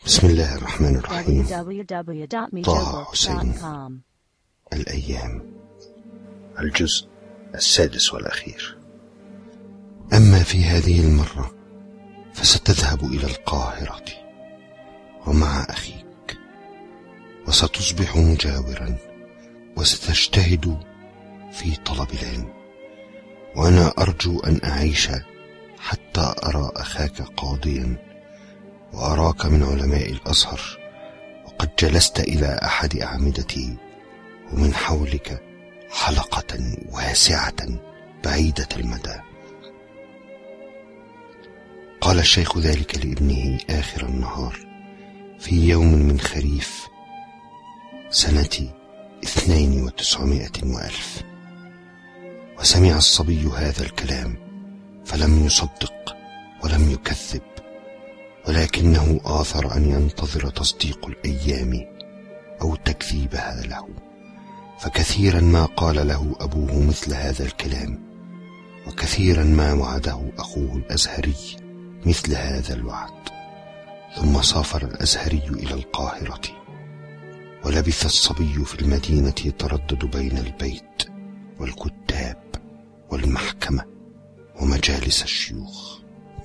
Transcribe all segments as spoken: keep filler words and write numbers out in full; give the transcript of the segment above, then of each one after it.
بسم الله الرحمن الرحيم. طه حسين، الأيام، الجزء السادس والأخير. أما في هذه المرة فستذهب إلى القاهرة ومع أخيك، وستصبح مجاورا، وستجتهد في طلب العلم، وأنا أرجو أن أعيش حتى أرى أخاك قاضيا، وأراك من علماء الأزهر، وقد جلست إلى أحد أعمدته، ومن حولك حلقة واسعة بعيدة المدى. قال الشيخ ذلك لابنه آخر النهار في يوم من خريف سنة اثنين وتسعمائة وألف. وسمع الصبي هذا الكلام فلم يصدق ولم يكذب، ولكنه آثر أن ينتظر تصديق الأيام أو تكذيبها له، فكثيرا ما قال له أبوه مثل هذا الكلام، وكثيرا ما وعده أخوه الأزهري مثل هذا الوعد. ثم سافر الأزهري إلى القاهرة، ولبث الصبي في المدينة يتردد بين البيت والكتاب والمحكمة ومجالس الشيوخ.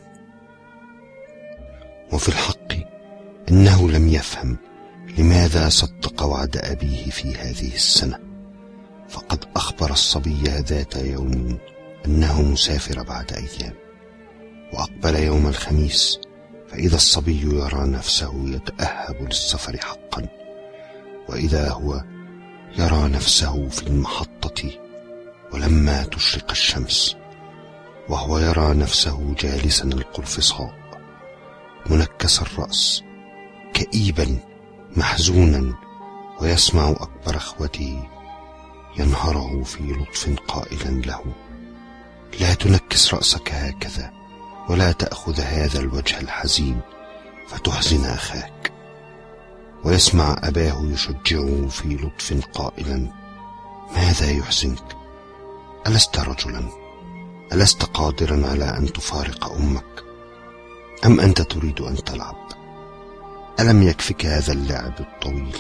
وفي الحق إنه لم يفهم لماذا صدق وعد أبيه في هذه السنة، فقد أخبر الصبي ذات يوم أنه مسافر بعد أيام، وأقبل يوم الخميس فإذا الصبي يرى نفسه يتأهب للسفر حقا، وإذا هو يرى نفسه في المحطة ولما تشرق الشمس، وهو يرى نفسه جالسا القرفصاء منكس الرأس كئيبا محزونا، ويسمع أكبر أخوته ينهره في لطف قائلا له: لا تنكس رأسك هكذا، ولا تأخذ هذا الوجه الحزين فتحزن أخاك. ويسمع أباه يشجعه في لطف قائلا: ماذا يحزنك؟ ألست رجلا؟ ألست قادرا على أن تفارق أمك؟ أم أنت تريد أن تلعب؟ ألم يكفك هذا اللعب الطويل؟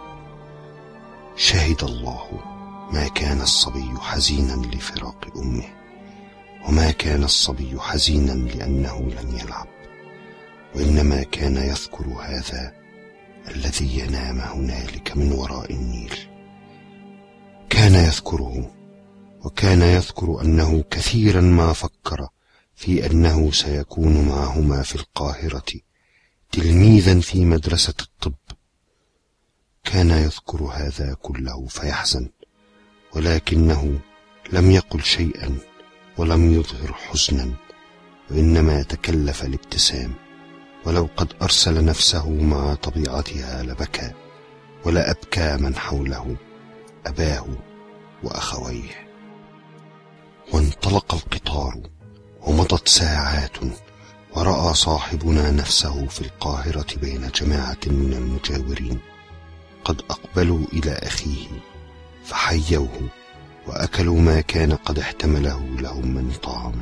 شهد الله ما كان الصبي حزينا لفراق أمه، وما كان الصبي حزينا لأنه لم يلعب، وإنما كان يذكر هذا الذي ينام هنالك من وراء النيل. كان يذكره، وكان يذكر أنه كثيرا ما فكر في أنه سيكون معهما في القاهرة تلميذا في مدرسة الطب. كان يذكر هذا كله فيحزن، ولكنه لم يقل شيئا ولم يظهر حزنا، وإنما تكلف الابتسام، ولو قد أرسل نفسه مع طبيعتها لبكى، ولا أبكى من حوله، أباه وأخويه. وانطلق القطار ومضت ساعات، ورأى صاحبنا نفسه في القاهرة بين جماعة من المجاورين قد أقبلوا إلى أخيه فحيوه، وأكلوا ما كان قد احتمله لهم من طعام.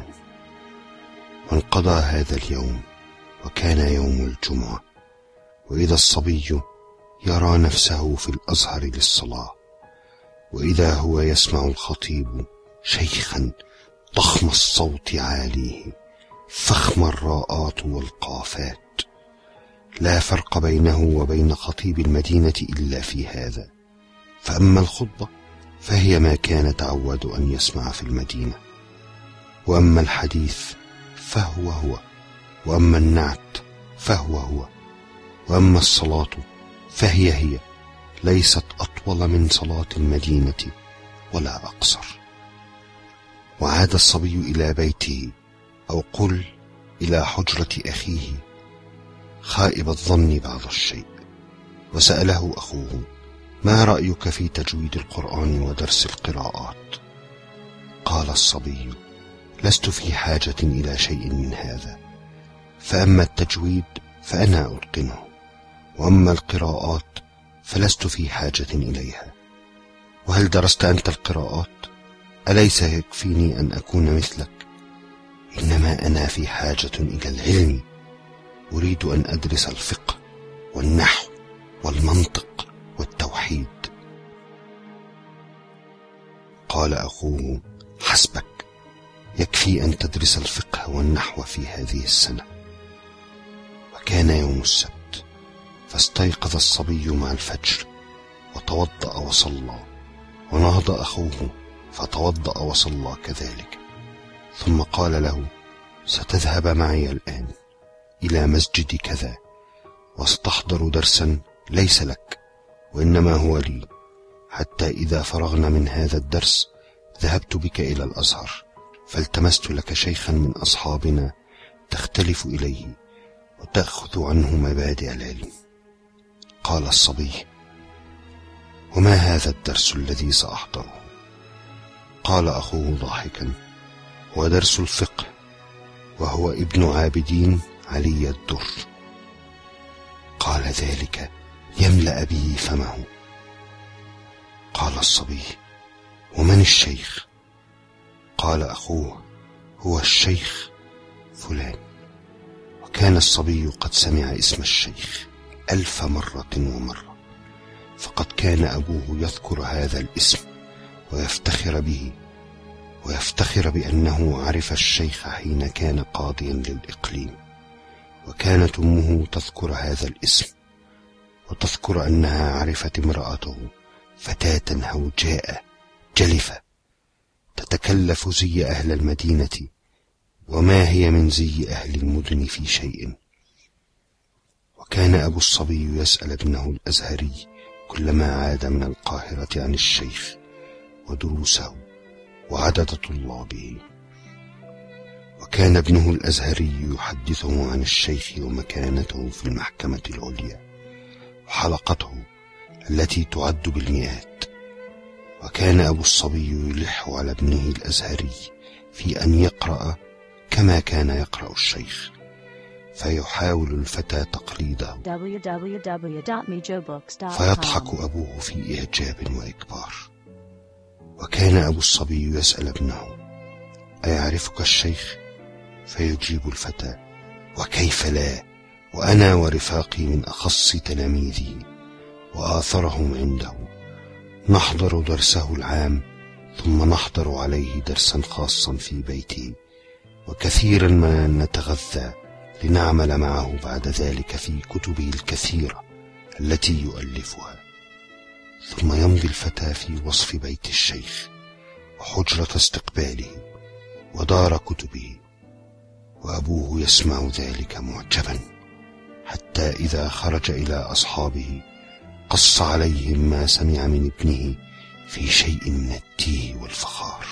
وانقضى هذا اليوم، وكان يوم الجمعة، وإذا الصبي يرى نفسه في الأزهر للصلاة، وإذا هو يسمع الخطيب شيخا ضخم الصوت عاليه فخم الراءات والقافات، لا فرق بينه وبين خطيب المدينة إلا في هذا. فأما الخطبة فهي ما كان تعود أن يسمع في المدينة، وأما الحديث فهو هو، وأما النعت فهو هو، وأما الصلاة فهي هي، ليست أطول من صلاة المدينة ولا أقصر. وعاد الصبي إلى بيته، أو قل إلى حجرة أخيه، خائب الظن بعض الشيء، وسأله أخوه: ما رأيك في تجويد القرآن ودرس القراءات؟ قال الصبي: لست في حاجة إلى شيء من هذا، فأما التجويد فأنا أتقنه، وأما القراءات فلست في حاجة إليها. وهل درست أنت القراءات؟ أليس يكفيني أن أكون مثلك؟ إنما أنا في حاجة إلى العلم، أريد أن أدرس الفقه والنحو والمنطق والتوحيد. قال أخوه: حسبك، يكفي أن تدرس الفقه والنحو في هذه السنة. وكان يوم السبت، فاستيقظ الصبي مع الفجر وتوضأ وصلى، ونهض أخوه فتوضأ وصلى كذلك، ثم قال له: ستذهب معي الآن إلى مسجد كذا، وستحضر درسا ليس لك وإنما هو لي، حتى إذا فرغنا من هذا الدرس ذهبت بك إلى الأزهر، فالتمست لك شيخا من أصحابنا تختلف إليه وتأخذ عنه مبادئ العلم. قال الصبي: وما هذا الدرس الذي سأحضره؟ قال أخوه ضاحكا: هو درس الفقه، وهو ابن عابدين علي الدر. قال: ذلك يملأ به فمه. قال الصبي: ومن الشيخ؟ قال أخوه: هو الشيخ فلان. وكان الصبي قد سمع اسم الشيخ ألف مرة ومرة، فقد كان أبوه يذكر هذا الاسم ويفتخر به، ويفتخر بأنه عرف الشيخ حين كان قاضيا للإقليم. وكانت أمه تذكر هذا الاسم، وتذكر أنها عرفت امرأته فتاة هوجاء جلفة تتكلف زي أهل المدينة، وما هي من زي أهل المدن في شيء. وكان أبو الصبي يسأل ابنه الأزهري كلما عاد من القاهرة عن الشيخ ودروسه وعدد طلابه. وكان ابنه الأزهري يحدثه عن الشيخ ومكانته في المحكمة العليا وحلقته التي تعد بالمئات. وكان أبو الصبي يلح على ابنه الأزهري في أن يقرأ كما كان يقرأ الشيخ، فيحاول الفتى تقليده، فيضحك أبوه في إعجاب وإكبار. وكان أبو الصبي يسأل ابنه: أيعرفك الشيخ؟ فيجيب الفتى: وكيف لا، وأنا ورفاقي من أخص تلاميذه وآثرهم عنده، نحضر درسه العام ثم نحضر عليه درسا خاصا في بيته، وكثيرا ما نتغذى لنعمل معه بعد ذلك في كتبه الكثيرة التي يؤلفها. ثم يمضي الفتى في وصف بيت الشيخ وحجرة استقباله ودار كتبه، وأبوه يسمع ذلك معجبا، حتى إذا خرج إلى أصحابه قص عليهم ما سمع من ابنه في شيء من التيه والفخار.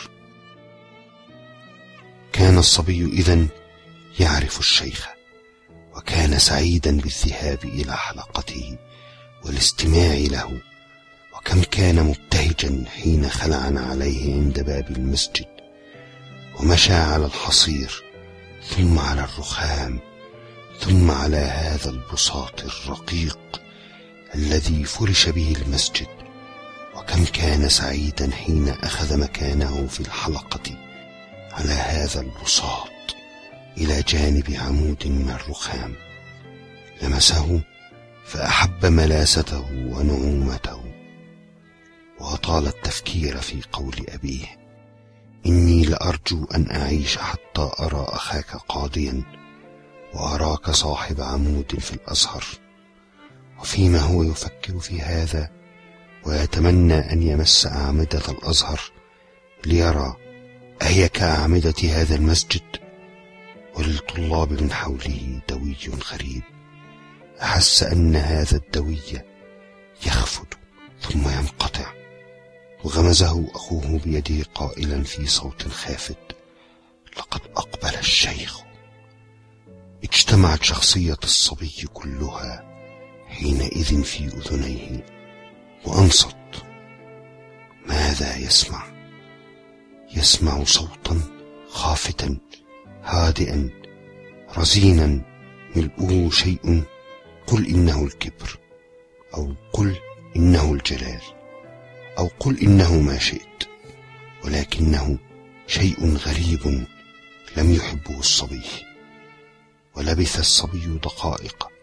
كان الصبي إذن يعرف الشيخ، وكان سعيدا بالذهاب إلى حلقته والاستماع له. وكم كان مبتهجا حين خلعنا عليه عند باب المسجد ومشى على الحصير ثم على الرخام ثم على هذا البساط الرقيق الذي فرش به المسجد. وكم كان سعيدا حين أخذ مكانه في الحلقة على هذا البساط إلى جانب عمود من الرخام، لمسه فأحب ملاسته ونعومته. وأطال التفكير في قول أبيه: إني لأرجو أن أعيش حتى أرى أخاك قاضيا وأراك صاحب عمود في الأزهر. وفيما هو يفكر في هذا ويتمنى أن يمس أعمدة الأزهر ليرى أهي كأعمدة هذا المسجد، وللطلاب من حوله دوي غريب، أحس أن هذا الدوي يخفت ثم ينقطع. وغمزه أخوه بيده قائلا في صوت خافت: لقد أقبل الشيخ. اجتمعت شخصية الصبي كلها حينئذ في أذنيه وأنصت. ماذا يسمع؟ يسمع صوتا خافتا هادئا رزينا ملؤه شيء: قل إنه الكبر، أو قل إنه الجلال، أو قل إنه ما شئت، ولكنه شيء غريب لم يحبه الصبي. ولبث الصبي دقائق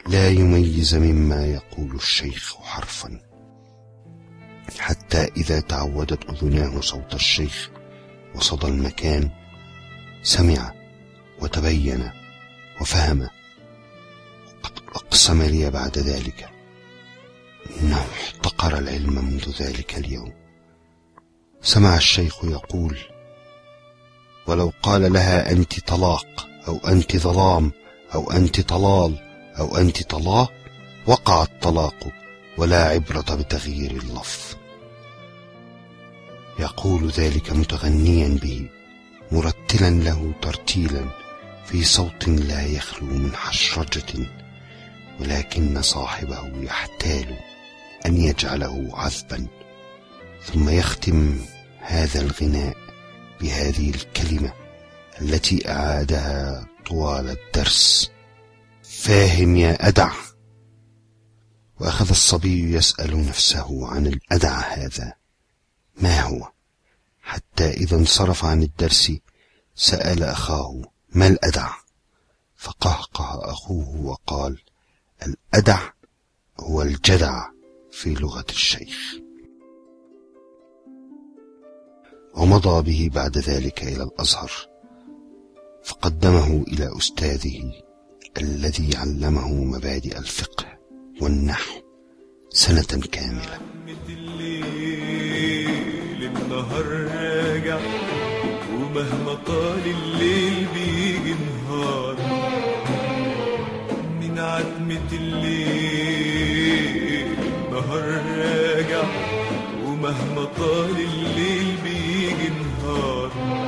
لا يميز مما يقول الشيخ حرفا، حتى إذا تعودت أذناه صوت الشيخ وصدى المكان سمع وتبين وفهم. وقد أقسم لي بعد ذلك إنه احتقر العلم منذ ذلك اليوم. سمع الشيخ يقول: ولو قال لها أنت طلاق أو أنت ظلام أو أنت طلال أو أنت طلاق وقع الطلاق ولا عبرة بتغيير اللفظ. يقول ذلك متغنيا به، مرتلا له ترتيلا في صوت لا يخلو من حشرجة، ولكن صاحبه يحتال أن يجعله عذبا. ثم يختم هذا الغناء بهذه الكلمة التي أعادها طوال الدرس: فاهم يا أدع. وأخذ الصبي يسأل نفسه عن الأدع هذا ما هو، حتى إذا انصرف عن الدرس سأل أخاه: ما الأدع؟ فقهقه أخوه وقال: الأدع هو الجدع في لغة الشيخ. ومضى به بعد ذلك إلى الأزهر، فقدمه إلى أستاذه الذي علمه مبادئ الفقه والنحو سنة كاملة. النهار راجع ومهما طال الليل بيجي نهار، من عتمة الليل النهار راجع ومهما طال الليل بيجي نهار.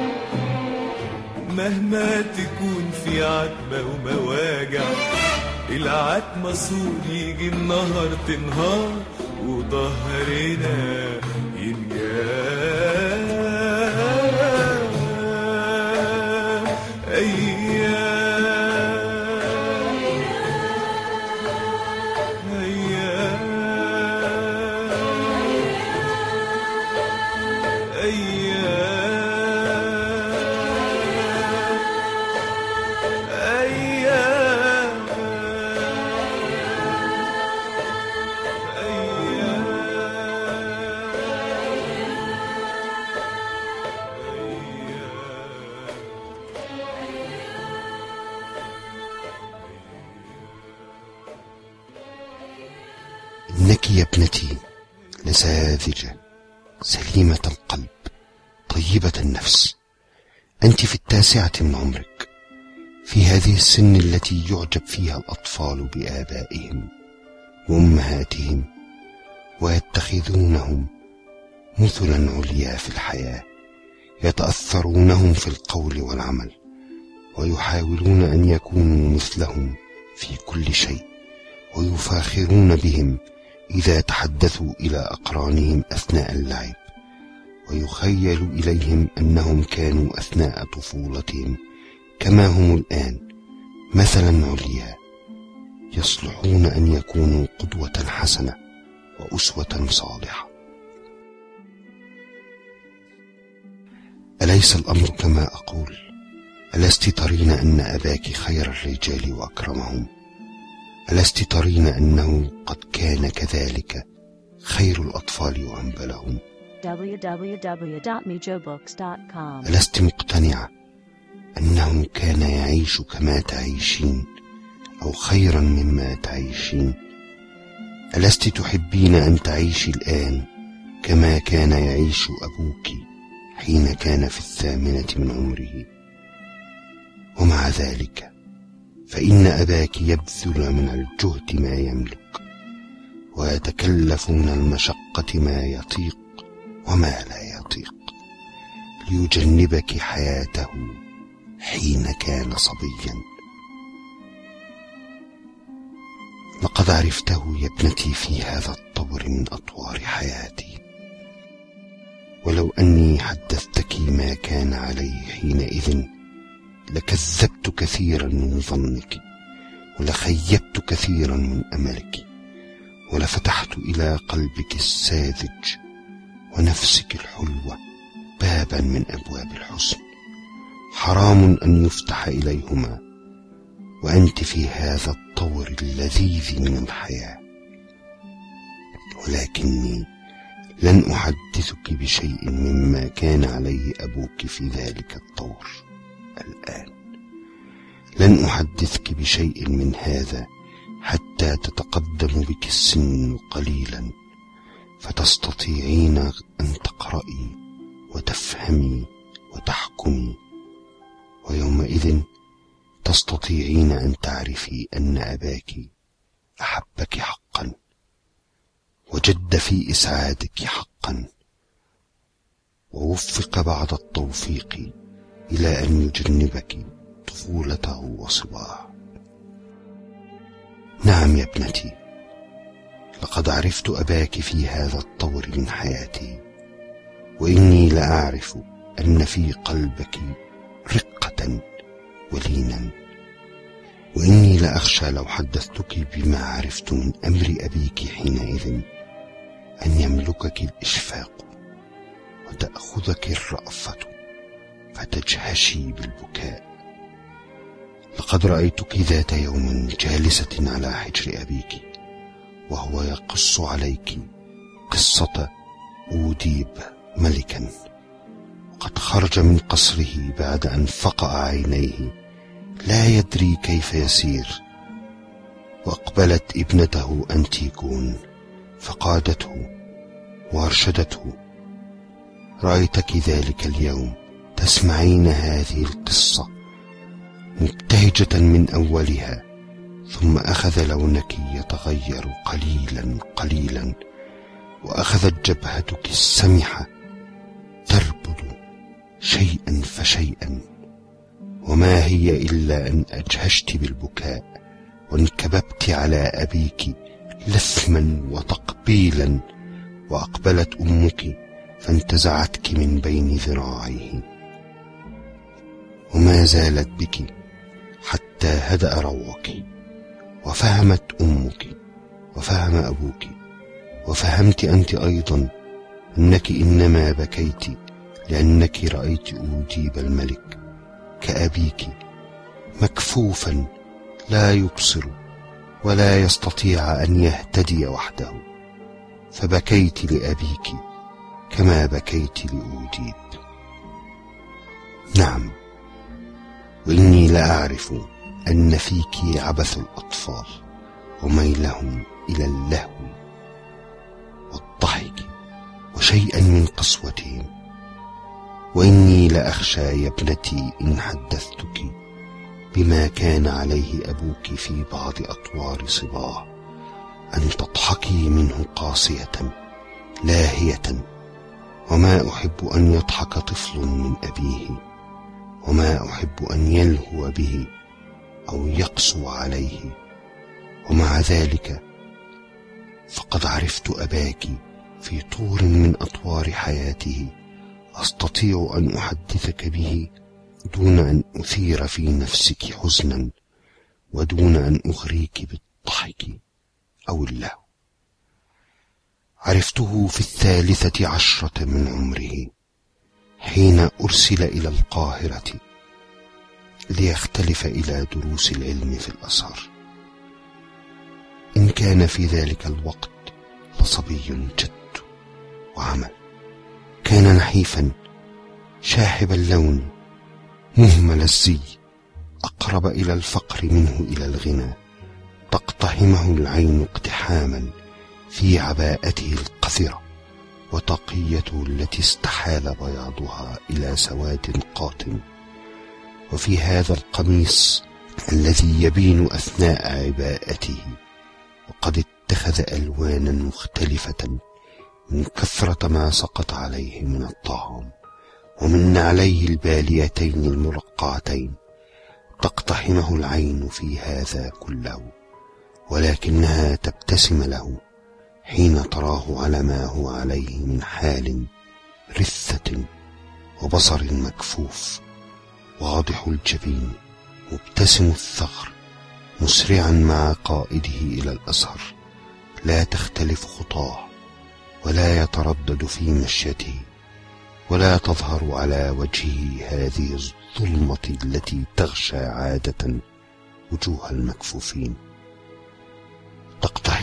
مهما تكون في عتمة ومواجع العتمة سور يجي النهار تنهار وظهرنا ينجاب. إنك يا ابنتي لساذجة سليمة القلب طيبة النفس. أنت في التاسعة من عمرك، في هذه السن التي يعجب فيها الأطفال بآبائهم وأمهاتهم ويتخذونهم مثلا عليا في الحياة، يتأثرونهم في القول والعمل ويحاولون أن يكونوا مثلهم في كل شيء، ويفاخرون بهم إذا تحدثوا إلى أقرانهم أثناء اللعب، ويخيل إليهم أنهم كانوا أثناء طفولتهم كما هم الآن مثلا عليا، يصلحون أن يكونوا قدوة حسنة وأسوة صالحة. أليس الأمر كما أقول؟ ألست ترين أن أباك خير الرجال وأكرمهم؟ ألست ترين أنه قد كان كذلك خير الأطفال وأنبلهم؟ دبليو دبليو دبليو دوت ميجو بوكس دوت كوم. ألست مقتنعة أنه كان يعيش كما تعيشين أو خيرا مما تعيشين؟ ألست تحبين أن تعيشي الآن كما كان يعيش أبوك حين كان في الثامنة من عمره؟ ومع ذلك فإن أباك يبذل من الجهد ما يملك، ويتكلف من المشقة ما يطيق وما لا يطيق ليجنبك حياته حين كان صبيا. لقد عرفته يا ابنتي في هذا الطور من أطوار حياتي، ولو أني حدثتك ما كان عليه حينئذ لكذبت كثيرا من ظنك، ولخيبت كثيرا من أملك، ولفتحت إلى قلبك الساذج ونفسك الحلوة بابا من أبواب الحسن حرام أن يفتح إليهما، وأنت في هذا الطور اللذيذ من الحياة، ولكني لن أحدثك بشيء مما كان عليه أبوك في ذلك الطور الآن. لن أحدثك بشيء من هذا حتى تتقدم بك السن قليلا، فتستطيعين أن تقرأي وتفهمي وتحكمي، ويومئذ تستطيعين أن تعرفي أن أباك أحبك حقا، وجد في إسعادك حقا، ووفق بعد التوفيق إلى أن يجنبك طفولته وصباه. نعم يا ابنتي، لقد عرفت أباك في هذا الطور من حياتي، وإني لأعرف أن في قلبك رقة ولينا، وإني لأخشى لو حدثتك بما عرفت من أمر أبيك حينئذ أن يملكك الإشفاق وتأخذك الرأفة فتجهشي بالبكاء. لقد رأيتك ذات يوم جالسة على حجر أبيك وهو يقص عليك قصة أوديب ملكا، وقد خرج من قصره بعد أن فقأ عينيه لا يدري كيف يسير، وأقبلت ابنته أنتيغون فقادته وارشدته. رأيتك ذلك اليوم تسمعين هذه القصة مبتهجة من أولها، ثم أخذ لونك يتغير قليلا قليلا، وأخذت جبهتك السمحة تربض شيئا فشيئا، وما هي إلا أن أجهشت بالبكاء وانكببت على أبيك لثما وتقبيلا، وأقبلت أمك فانتزعتك من بين ذراعيه، وما زالت بك حتى هدأ روعك، وفهمت أمك وفهم أبوك، وفهمت أنت أيضا أنك إنما بكيت لأنك رأيت أوديب الملك كأبيك مكفوفا لا يبصر ولا يستطيع أن يهتدي وحده، فبكيت لأبيك كما بكيت لأوديب. نعم، وإني لأعرف أن فيك عبث الأطفال وميلهم إلى اللهو والضحك وشيئا من قسوتهم، وإني لأخشى يا ابنتي إن حدثتك بما كان عليه أبوك في بعض أطوار صباه أن تضحكي منه قاسية لاهية، وما أحب أن يضحك طفل من أبيه، وما أحب أن يلهو به أو يقسو عليه. ومع ذلك فقد عرفت أباك في طور من أطوار حياته أستطيع أن أحدثك به دون أن أثير في نفسك حزنا، ودون أن أغريك بالضحك أو اللهو. عرفته في الثالثة عشرة من عمره حين أرسل إلى القاهرة ليختلف إلى دروس العلم في الأزهر. إن كان في ذلك الوقت لصبي جد وعمل، كان نحيفا شاحب اللون مهمل الزي، أقرب إلى الفقر منه إلى الغنى، تقتحمه العين اقتحاما في عباءته القذرة وطاقيته التي استحال بياضها إلى سواد قاتم، وفي هذا القميص الذي يبين أثناء عباءته وقد اتخذ ألوانا مختلفة من كثرة ما سقط عليه من الطعام، ومن عليه الباليتين المرقعتين. تقتحمه العين في هذا كله، ولكنها تبتسم له حين تراه على ما هو عليه من حال رثة وبصر مكفوف، واضح الجبين، مبتسم الثغر، مسرعا مع قائده إلى الأزهر، لا تختلف خطاه ولا يتردد في مشيته، ولا تظهر على وجهه هذه الظلمة التي تغشى عادة وجوه المكفوفين.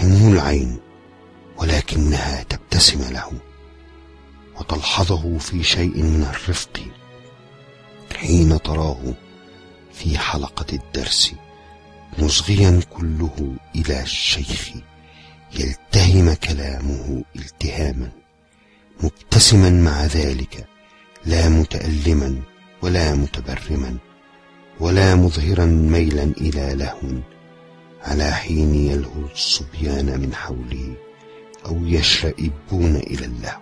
تقتحمه العين، ولكنها تبتسم له وتلحظه في شيء من الرفق حين تراه في حلقة الدرس مصغيا كله إلى الشيخ يلتهم كلامه التهاما، مبتسما مع ذلك، لا متألما ولا متبرما ولا مظهرا ميلا إلى لهو، على حين يلهو الصبيان من حوله أو يشرئبون إلى اللهو.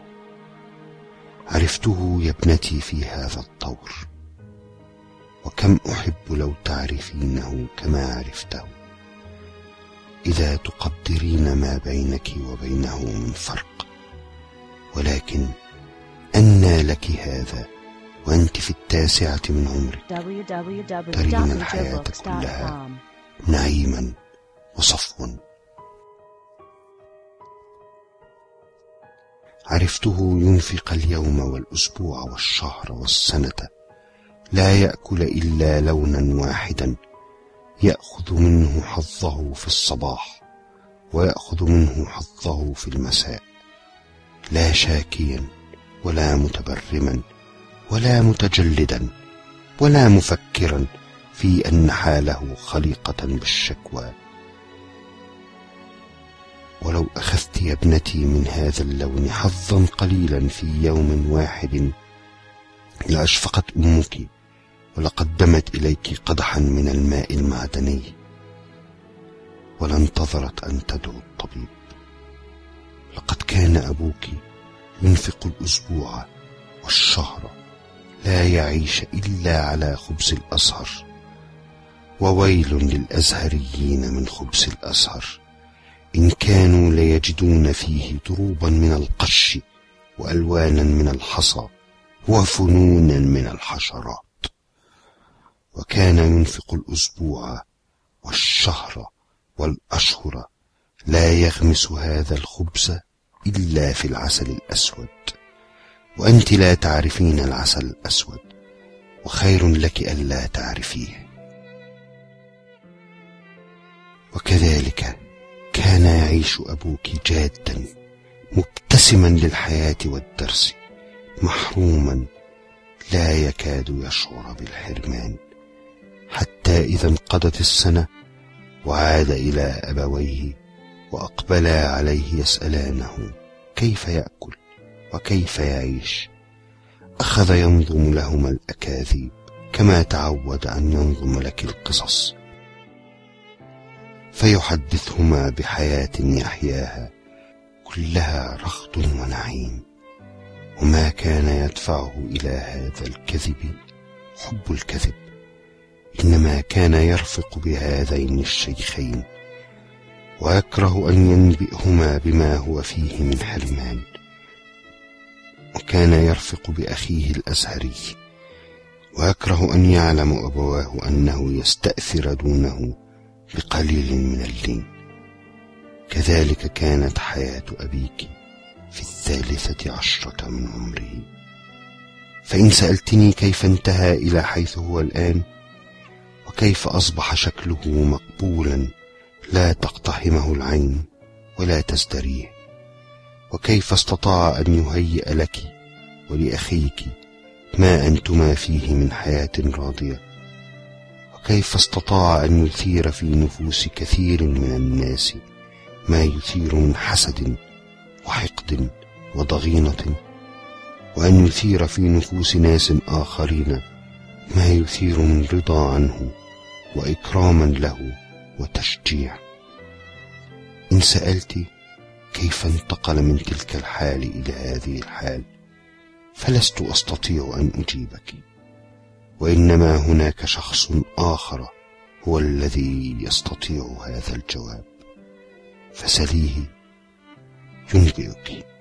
عرفته يا ابنتي في هذا الطور، وكم أحب لو تعرفينه كما عرفته، إذا تقدرين ما بينك وبينه من فرق. ولكن أنى لك هذا وأنت في التاسعة من عمرك، ترين الحياة كلها نعيما وصفوا. عرفته ينفق اليوم والأسبوع والشهر والسنة، لا يأكل إلا لونا واحدا، يأخذ منه حظه في الصباح ويأخذ منه حظه في المساء، لا شاكيا ولا متبرما ولا متجلدا ولا مفكرا في أن حاله خليقة بالشكوى. ولو أخذت يا ابنتي من هذا اللون حظا قليلا في يوم واحد لأشفقت أمك ولقدمت إليك قدحا من الماء المعدني، ولانتظرت أن تدعو الطبيب. لقد كان أبوك ينفق الأسبوع والشهر، لا يعيش إلا على خبز الأزهر، وويل للأزهريين من خبز الأزهر، إن كانوا ليجدون فيه ضروبا من القش وألوانا من الحصى وفنونا من الحشرات. وكان ينفق الأسبوع والشهر والأشهر، لا يغمس هذا الخبز إلا في العسل الأسود، وأنت لا تعرفين العسل الأسود، وخير لك ألا تعرفيه. وكذلك كان يعيش أبوك جادا مبتسما للحياة والدرس، محروما لا يكاد يشعر بالحرمان، حتى إذا انقضت السنة وعاد إلى أبويه وأقبلا عليه يسألانه كيف يأكل وكيف يعيش، أخذ ينظم لهما الأكاذيب كما تعود أن ينظم لك القصص، فيحدثهما بحياة يحياها كلها رغد ونعيم. وما كان يدفعه إلى هذا الكذب حب الكذب، إنما كان يرفق بهذين الشيخين ويكره أن ينبئهما بما هو فيه من حرمان. وكان يرفق بأخيه الأزهري ويكره أن يعلم أبواه أنه يستأثر دونه بقليل من اللين. كذلك كانت حياة أبيك في الثالثة عشرة من عمره. فإن سألتني كيف انتهى إلى حيث هو الآن، وكيف أصبح شكله مقبولا لا تقتحمه العين ولا تزدريه، وكيف استطاع أن يهيئ لك ولأخيك ما أنتما فيه من حياة راضية، وكيف استطاع أن يثير في نفوس كثير من الناس ما يثير من حسد وحقد وضغينة، وأن يثير في نفوس ناس آخرين ما يثير من رضا عنه وإكراما له وتشجيع. إن سألت كيف انتقل من تلك الحال إلى هذه الحال، فلست أستطيع أن أجيبك، وإنما هناك شخص آخر هو الذي يستطيع هذا الجواب، فسليه ينبئك.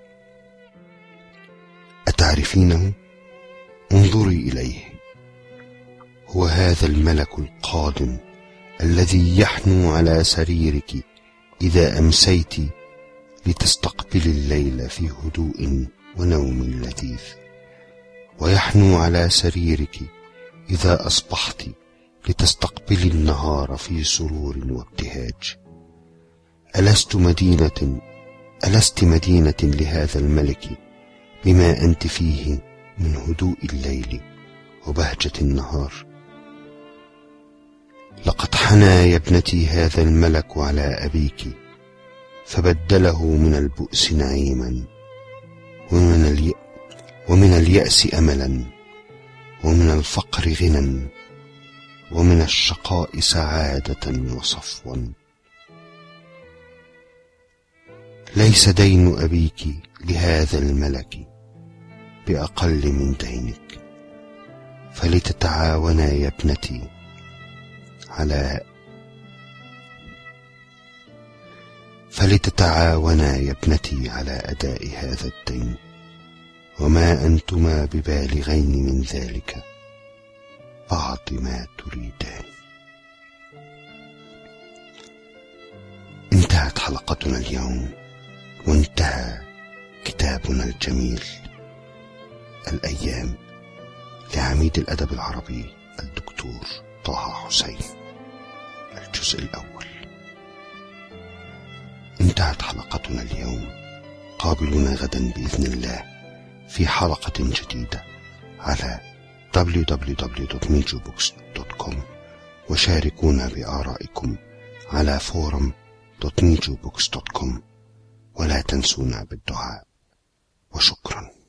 أتعرفينه؟ انظري إليه، هو هذا الملك القادم الذي يحنو على سريرك إذا أمسيت لتستقبل الليل في هدوء ونوم لذيذ، ويحنو على سريرك إذا أصبحت لتستقبل النهار في سرور وابتهاج. ألست مدينة ألست مدينة لهذا الملك بما أنت فيه من هدوء الليل وبهجة النهار؟ لقد حنى يا ابنتي هذا الملك على أبيك فبدله من البؤس نعيما ومن, الي... ومن اليأس أملا ومن الفقر غنى ومن الشقاء سعادة وصفوا. ليس دين أبيك لهذا الملك بأقل من دينك، فلتتعاونا يا ابنتي على فلتتعاونا يا ابنتي على أداء هذا الدين، وما أنتما ببالغين من ذلك بعض ما تريدان. انتهت حلقتنا اليوم، وانتهى كتابنا الجميل الأيام لعميد الأدب العربي الدكتور طه حسين، الجزء الأول. انتهت حلقتنا اليوم، قابلونا غدا بإذن الله في حلقة جديدة على دبليو دبليو دبليو دوت ميجو بوكس دوت كوم، وشاركونا بآرائكم على فورم دوت ميجو بوكس دوت كوم، ولا تنسونا بالدعاء، وشكرا.